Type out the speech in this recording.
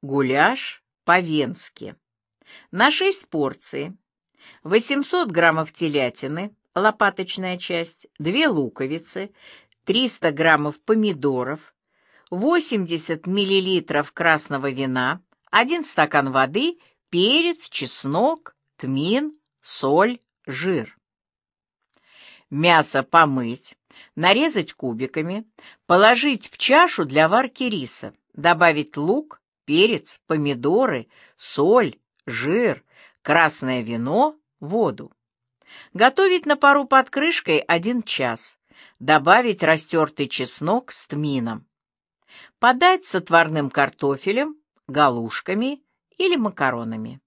Гуляш по-венски. На 6 порций. 800 граммов телятины, лопаточная часть, 2 луковицы, 300 граммов помидоров, 80 миллилитров красного вина, 1 стакан воды, перец, чеснок, тмин, соль, жир. Мясо помыть, нарезать кубиками, положить в чашу для варки риса, добавить лук, перец, помидоры, соль, жир, красное вино, воду. Готовить на пару под крышкой 1 час. Добавить растертый чеснок с тмином. Подать с отварным картофелем, галушками или макаронами.